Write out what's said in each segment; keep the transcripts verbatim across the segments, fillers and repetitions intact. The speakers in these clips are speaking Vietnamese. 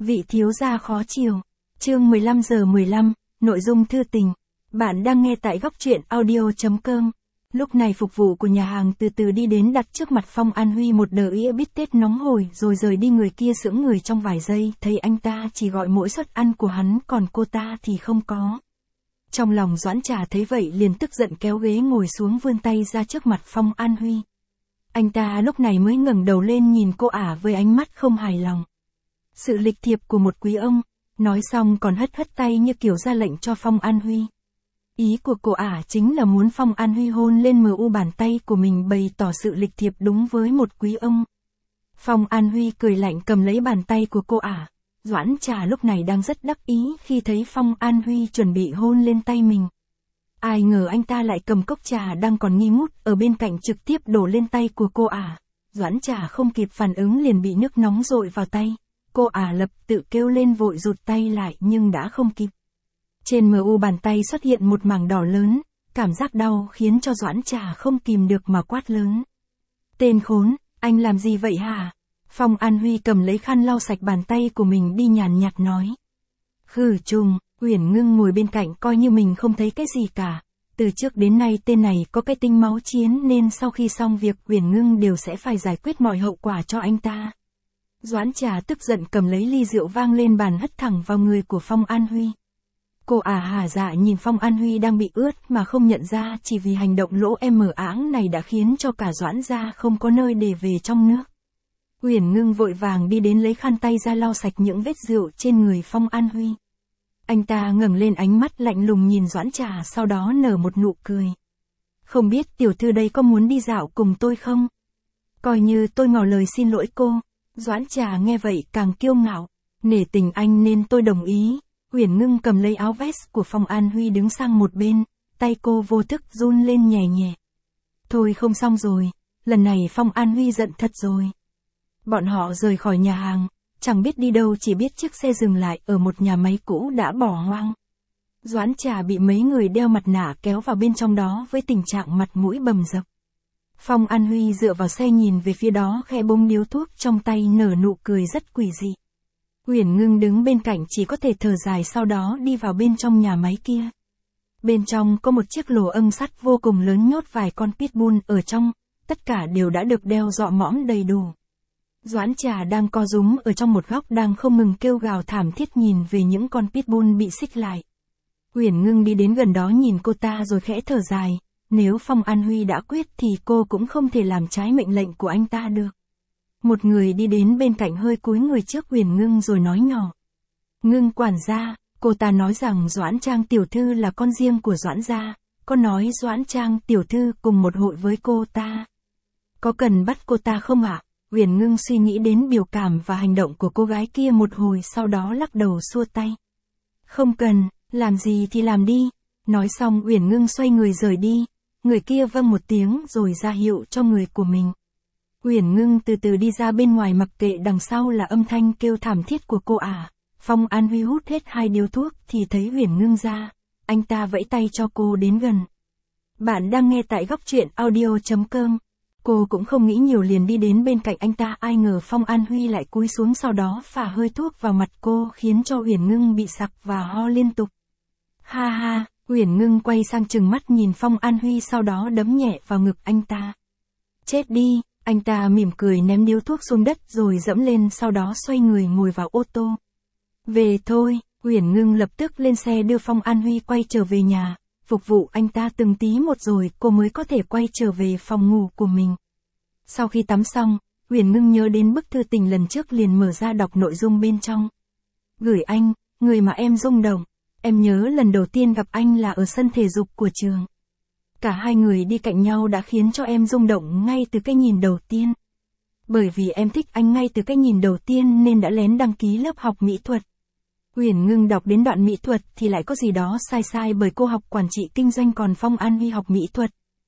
Vị thiếu gia khó chiều. Chương mười lăm giờ mười lăm, nội dung thư tình. Bạn đang nghe tại góc truyện audio chấm com. Lúc này phục vụ của nhà hàng từ từ đi đến đặt trước mặt Phong An Huy một đờ ĩa bít tết nóng hổi rồi rời đi. Người kia sững người trong vài giây, thấy anh ta chỉ gọi mỗi suất ăn của hắn còn cô ta thì không có. Trong lòng Doãn Trà thấy vậy liền tức giận kéo ghế ngồi xuống vươn tay ra trước mặt Phong An Huy. Anh ta lúc này mới ngẩng đầu lên nhìn cô ả với ánh mắt không hài lòng. Sự lịch thiệp của một quý ông, nói xong còn hất hất tay như kiểu ra lệnh cho Phong An Huy. Ý của cô ả chính là muốn Phong An Huy hôn lên mờ u bàn tay của mình bày tỏ sự lịch thiệp đúng với một quý ông. Phong An Huy cười lạnh cầm lấy bàn tay của cô ả. Doãn Trà lúc này đang rất đắc ý khi thấy Phong An Huy chuẩn bị hôn lên tay mình. Ai ngờ anh ta lại cầm cốc trà đang còn nghi ngút ở bên cạnh trực tiếp đổ lên tay của cô ả. Doãn Trà không kịp phản ứng liền bị nước nóng dội vào tay. Cô ả lập tự kêu lên vội rụt tay lại nhưng đã không kịp. Trên mờ u bàn tay xuất hiện một mảng đỏ lớn, cảm giác đau khiến cho Doãn Trà không kìm được mà quát lớn. Tên khốn, anh làm gì vậy hả? Phong An Huy cầm lấy khăn lau sạch bàn tay của mình đi nhàn nhạt nói. Khử trùng, Uyển Ngưng ngồi bên cạnh coi như mình không thấy cái gì cả. Từ trước đến nay tên này có cái tinh máu chiến nên sau khi xong việc Uyển Ngưng đều sẽ phải giải quyết mọi hậu quả cho anh ta. Doãn Trà tức giận cầm lấy ly rượu vang lên bàn hất thẳng vào người của Phong An Huy. Cô ả hả dạ nhìn Phong An Huy đang bị ướt mà không nhận ra chỉ vì hành động lỗ em mờ áng này đã khiến cho cả Doãn gia không có nơi để về trong nước. Uyển Ngưng vội vàng đi đến lấy khăn tay ra lau sạch những vết rượu trên người Phong An Huy. Anh ta ngẩng lên ánh mắt lạnh lùng nhìn Doãn Trà sau đó nở một nụ cười. Không biết tiểu thư đây có muốn đi dạo cùng tôi không? Coi như tôi ngỏ lời xin lỗi cô. Doãn Trà nghe vậy càng kiêu ngạo. Nể tình anh nên tôi đồng ý. Uyển Ngưng cầm lấy áo vest của Phong An Huy đứng sang một bên, tay cô vô thức run lên nhẹ nhẹ. Thôi không xong rồi, lần này Phong An Huy giận thật rồi. Bọn họ rời khỏi nhà hàng, chẳng biết đi đâu chỉ biết chiếc xe dừng lại ở một nhà máy cũ đã bỏ hoang. Doãn Trà bị mấy người đeo mặt nạ kéo vào bên trong đó với tình trạng mặt mũi bầm dập. Phong An Huy dựa vào xe nhìn về phía đó khẽ búng điếu thuốc trong tay nở nụ cười rất quỷ dị. Uyển Ngưng đứng bên cạnh chỉ có thể thở dài sau đó đi vào bên trong nhà máy kia. Bên trong có một chiếc lồ âm sắt vô cùng lớn nhốt vài con pitbull ở trong, tất cả đều đã được đeo dọ mõm đầy đủ. Doãn Trà đang co rúm ở trong một góc đang không ngừng kêu gào thảm thiết nhìn về những con pitbull bị xích lại. Uyển Ngưng đi đến gần đó nhìn cô ta rồi khẽ thở dài, nếu Phong An Huy đã quyết thì cô cũng không thể làm trái mệnh lệnh của anh ta được. Một người đi đến bên cạnh hơi cúi người trước Uyển Ngưng rồi nói nhỏ. Ngưng quản gia, cô ta nói rằng Doãn Trang tiểu thư là con riêng của Doãn gia, có nói Doãn Trang tiểu thư cùng một hội với cô ta. Có cần bắt cô ta không ạ? Uyển Ngưng suy nghĩ đến biểu cảm và hành động của cô gái kia một hồi sau đó lắc đầu xua tay. Không cần, làm gì thì làm đi. Nói xong Uyển Ngưng xoay người rời đi, người kia vâng một tiếng rồi ra hiệu cho người của mình. Uyển Ngưng từ từ đi ra bên ngoài mặc kệ đằng sau là âm thanh kêu thảm thiết của cô ả. Phong An Huy hút hết hai điếu thuốc thì thấy Uyển Ngưng ra, anh ta vẫy tay cho cô đến gần. Bạn đang nghe tại góc truyện audio chấm com. Cô cũng không nghĩ nhiều liền đi đến bên cạnh anh ta, ai ngờ Phong An Huy lại cúi xuống sau đó phả hơi thuốc vào mặt cô khiến cho Uyển Ngưng bị sặc và ho liên tục. Ha ha, Uyển Ngưng quay sang trừng mắt nhìn Phong An Huy sau đó đấm nhẹ vào ngực anh ta. Chết đi, anh ta mỉm cười ném điếu thuốc xuống đất rồi dẫm lên sau đó xoay người ngồi vào ô tô. Về thôi, Uyển Ngưng lập tức lên xe đưa Phong An Huy quay trở về nhà. Phục vụ anh ta từng tí một rồi cô mới có thể quay trở về phòng ngủ của mình. Sau khi tắm xong, Uyển Ngưng nhớ đến bức thư tình lần trước liền mở ra đọc nội dung bên trong. Gửi anh, người mà em rung động. Em nhớ lần đầu tiên gặp anh là ở sân thể dục của trường. Cả hai người đi cạnh nhau đã khiến cho em rung động ngay từ cái nhìn đầu tiên. Bởi vì em thích anh ngay từ cái nhìn đầu tiên nên đã lén đăng ký lớp học mỹ thuật. Uyển Ngưng đọc đến đoạn mỹ thuật thì lại có gì đó sai sai bởi cô học quản trị kinh doanh còn Phong An Huy học mỹ thuật.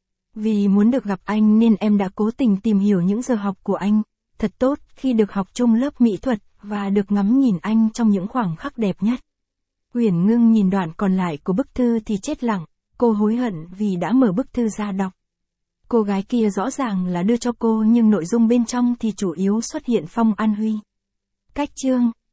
Vì muốn được gặp anh nên em đã cố tình tìm hiểu những giờ học của anh. Thật tốt khi được học chung lớp mỹ thuật và được ngắm nhìn anh trong những khoảnh khắc đẹp nhất. Uyển Ngưng nhìn đoạn còn lại của bức thư thì chết lặng, cô hối hận vì đã mở bức thư ra đọc. Cô gái kia rõ ràng là đưa cho cô nhưng nội dung bên trong thì chủ yếu xuất hiện Phong An Huy. Cách chương